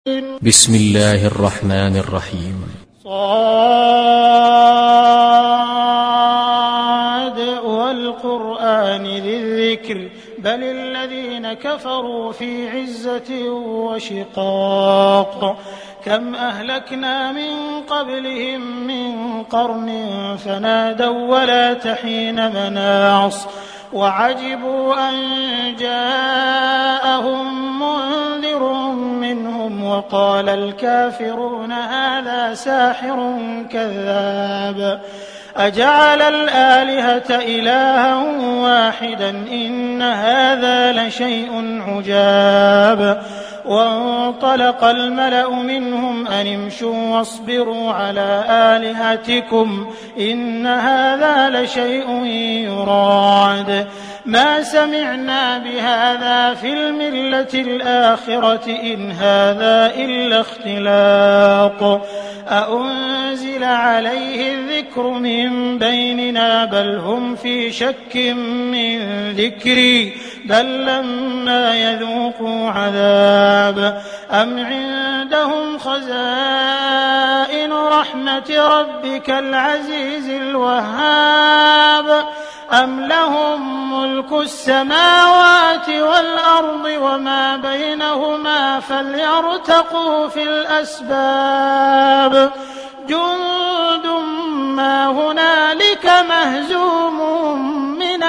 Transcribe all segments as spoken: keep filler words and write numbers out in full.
بسم الله الرحمن الرحيم. صاد والقرآن ذي الذكر بل الذين كفروا في عزة وشقاق كم أهلكنا من قبلهم من قرن فنادوا ولا تحين مناص وعجبوا أن جاءهم منذر منهم وقال الكافرون هذا ساحر كذاب أجعل الآلهة إلها واحدا إن هذا لشيء عجاب وانطلق الملأ منهم أن امشوا واصبروا على آلهتكم إن هذا لشيء يراد ما سمعنا بهذا في الملة الآخرة إن هذا إلا اختلاق أأنزل عليه الذكر من بيننا بل هم في شك من ذكري بل لما يذوقوا عذاب أم عندهم خزائن رحمة ربك العزيز الوهاب أم لهم ملك السماوات والأرض وما بينهما فليرتقوا في الأسباب جند ما هنالك مهزوم من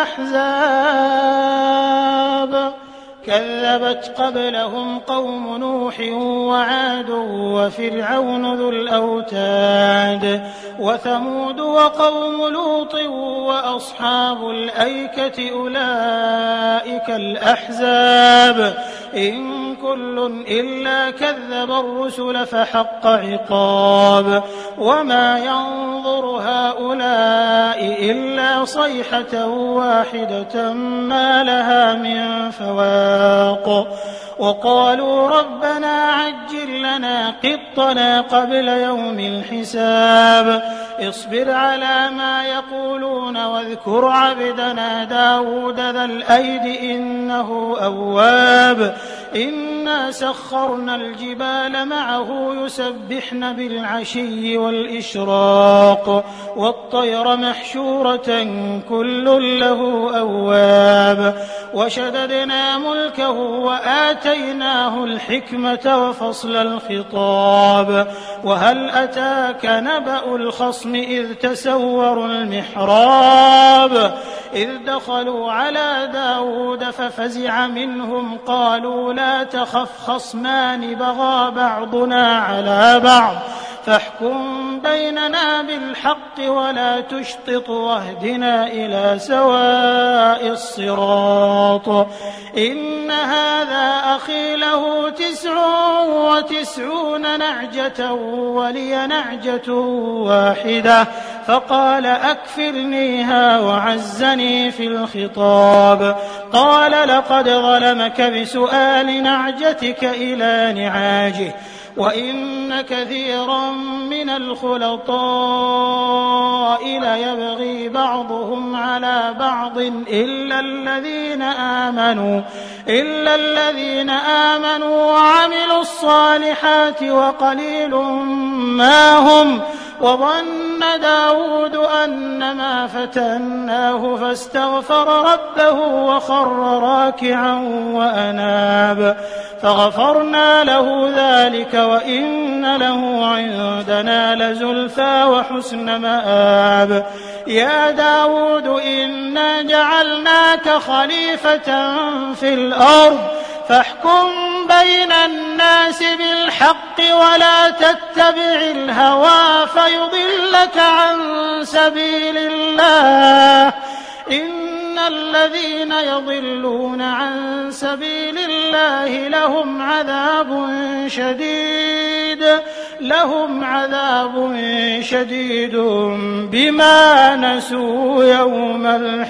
الأحزاب كذبت قبلهم قوم نوح وعاد وفرعون ذو الأوتاد وثمود وقوم لوط وأصحاب الأيكة أولئك الأحزاب إن كل إلا كذب الرسل فحق عقاب وما ينظر هؤلاء إلا صيحة واحدة ما لها من فواق وقالوا ربنا عجل لنا قطنا قبل يوم الحساب اصبر على ما يقولون واذكر عبدنا داود ذا الأيد إنه أواب إنا سخرنا الجبال معه يسبحن بالعشي والإشراق والطير محشورة كل له أواب وشددنا ملكه وآتيناه الحكمة وفصل الخطاب وهل أتاك نبأ الخصم إذ تسوروا المحراب إذ دخلوا على داود ففزع منهم قالوا لا تخف خصمان بغى بعضنا على بعض فاحكم بيننا بالحق ولا تشطط واهدنا إلى سواء الصراط إن هذا أخي له تسع وتسعون نعجة ولي نعجة واحدة فقال أكفرنيها وعزني في الخطاب قال لقد ظلمك بسؤال نعجتك إلى نعاجه وإن كثيرا من الخلطاء ليبغي بعضهم على بعض إلا الذين آمنوا إلا الذين آمنوا وعملوا الصالحات وقليل ما هم وظن داود أنما فتناه فاستغفر ربه وخر راكعا وأناب فغفرنا له ذلك وإن له عندنا لزلفى وحسن مآب يا داود إنا جعلناك خليفة في الأرض فاحكم بين الناس بالحق ولا تتبع الهوى فيضلك عن سبيل الله إن الذين يضلون عن سبيل الله لهم عذاب شديد لهم عذاب شديد بما نسوا يوم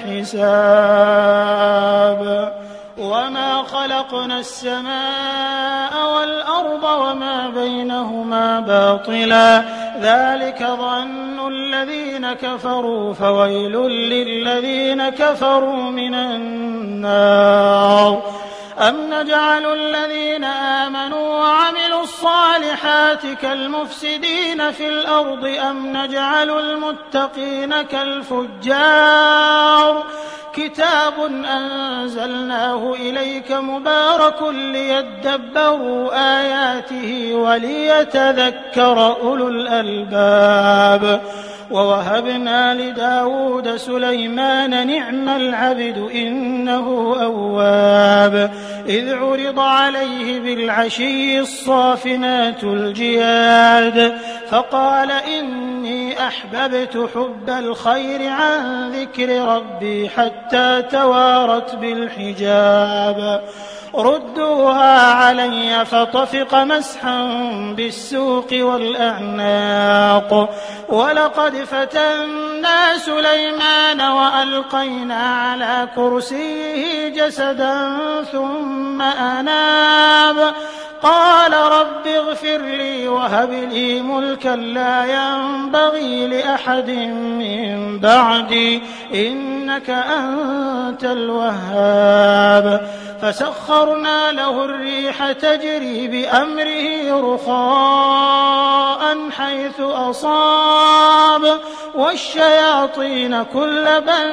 الحساب وما خلقنا السماء والأرض وما بينهما باطلا ذلك ظن الذين كفروا فويل للذين كفروا من النار أم نجعل الذين آمنوا وعملوا الصالحات كالمفسدين في الأرض أم نجعل المتقين كالفجار كتاب أنزلناه إليك مبارك ليدبروا آياته وليتذكر أولو الألباب ووهبنا لداود سليمان نعم العبد إنه أواب إذ عرض عليه بالعشي الصافنات الجياد فقال إني أحببت حب الخير عن ذكر ربي حتى توارت بالحجاب ردوها علي فطفق مسحا بالسوق والأعناق ولقد فتنا سليمان وألقينا على كرسيه جسدا ثم أناب قال رب اغفر لي وهب لي ملكا لا ينبغي لأحد من بعدي إنك أنت الوهاب فسخرنا له الريح تجري بأمره رخاء حيث أصاب والشياطين كل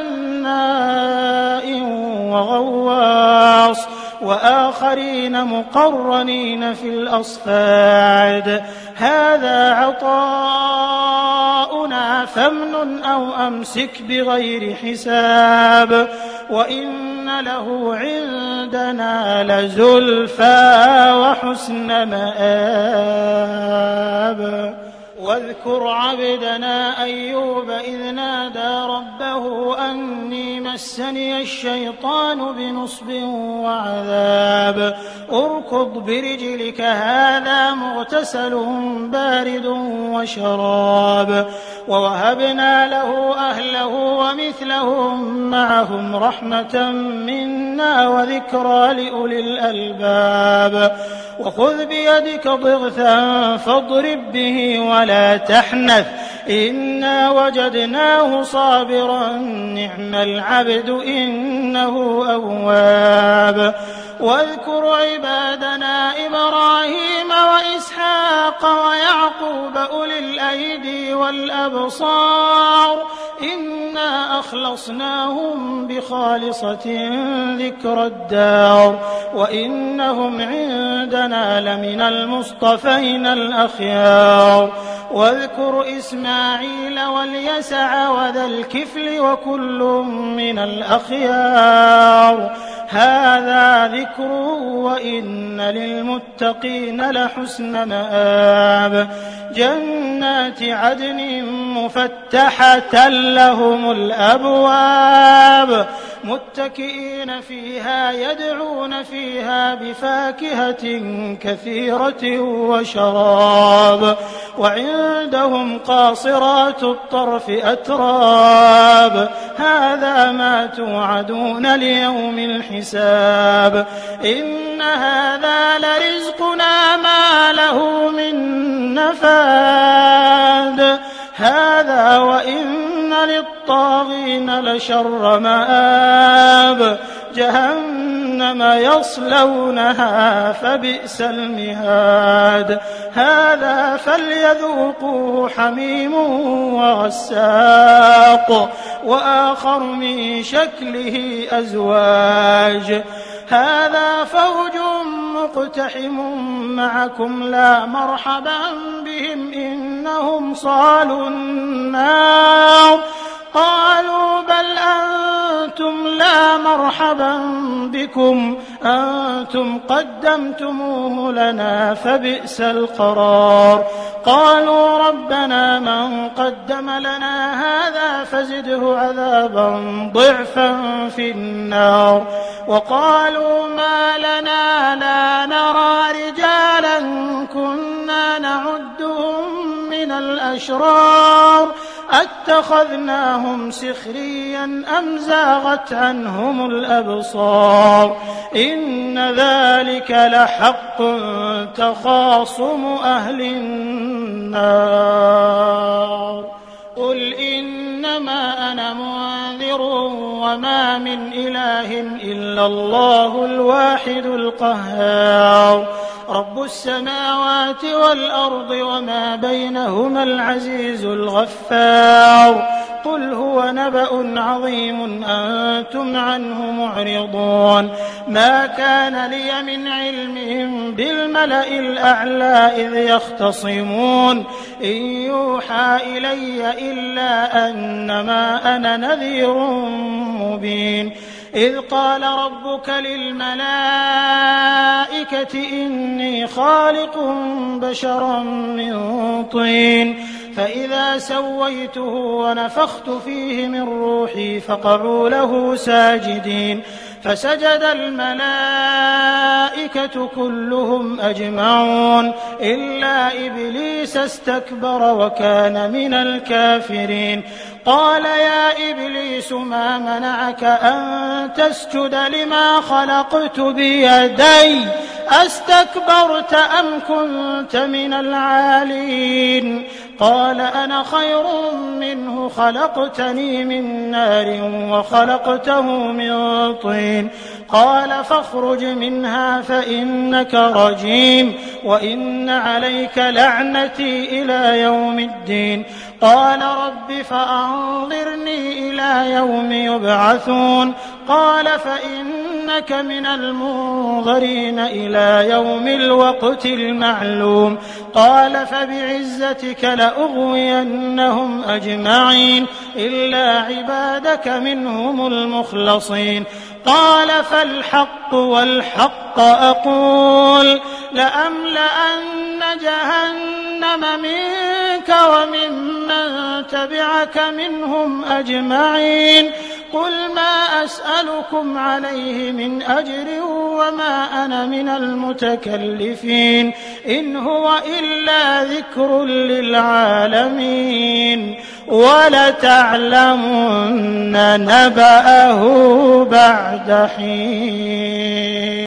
بناء وغواص وآخرين مقرنين في الأصفاد هذا عطاؤنا فامنن أو أمسك بغير حساب وإن له عندنا لزلفى وحسن مآب واذكر عبدنا أيوب إذ نادى ربه أني مسني الشيطان بنصب وعذاب اركض برجلك هذا مغتسل بارد وشراب ووهبنا له أهله ومثلهم معهم رحمة منا وذكرى لأولي الألباب وخذ بيدك ضغثا فاضرب به ولا تحنث إنا وجدناه صابرا نعم العبد إنه أواب واذكر عبادنا إبراهيم وإسحاق ويعقوب أولي الأيدي والأبصار إنا أخلصناهم بخالصة ذكر الدار وإنهم عندنا لمن المصطفين الأخيار واذكر إسماعيل واليسع وذا الكفل وكل من الأخيار هذا ذكر وإن للمتقين لحسن مآب جنات عدن مفتحة لهم الأبواب متكئين فيها يدعون فيها بفاكهة كثيرة وشراب وعندهم قاصرات الطرف أتراب هذا ما توعدون ليوم الحساب إن هذا لرزقنا ما له من نفاد هذا وإن للطاغين لشر مآب جهنم يصلونها فبئس المهاد هذا فليذوقوه حميم وغساق وآخر من شكله أزواج هذا فوج مقتحم معكم لا مرحبا بهم إنهم صالوا النار قالوا بل أنتم لا مرحبا بكم أنتم قدمتموه لنا فبئس القرار قالوا ربنا من قدم لنا هذا فزده عذابا ضعفا في النار وقالوا ما لنا لا نرى رجالا كنا نعدهم من الأشرار أتخذناهم سخريا أم زاغت عنهم الأبصار إن ذلك لحق تخاصم أهل النار قل إنما أنا منذر وما من إله إلا الله الواحد القهار رب السماوات والأرض وما بينهما العزيز الغفار قل هو نبأ عظيم أنتم عنه معرضون ما كان لي من علمهم بالملأ الأعلى إذ يختصمون إن يوحى إلي إلا أنما أنا نذير مبين إذ قال ربك للملائكة إني خالق بشرا من طين فإذا سويته ونفخت فيه من روحي فقعوا له ساجدين فسجد الملائكة كلهم أجمعون إلا إبليس استكبر وكان من الكافرين قال يا إبليس ما منعك أن تسجد لما خلقت بيدي أستكبرت أم كنت من العالين قال أنا خير منه خلقتني من نار وخلقته من طين قال فاخرج منها فإنك رجيم وإن عليك لعنتي إلى يوم الدين قال رب فأنظرني إلى يوم يبعثون قال فإنك من المنظرين إلى يوم الوقت المعلوم قال فبعزتك لأغوينهم أجمعين إلا عبادك منهم المخلصين قال فالحق والحق أقول لأملأن جهنم منك وممن تبعك منهم أجمعين قل ما أسألكم عليه من أجر وما أنا من المتكلفين إن هو إلا ذكر للعالمين ولتعلمن نبأه بعد حين.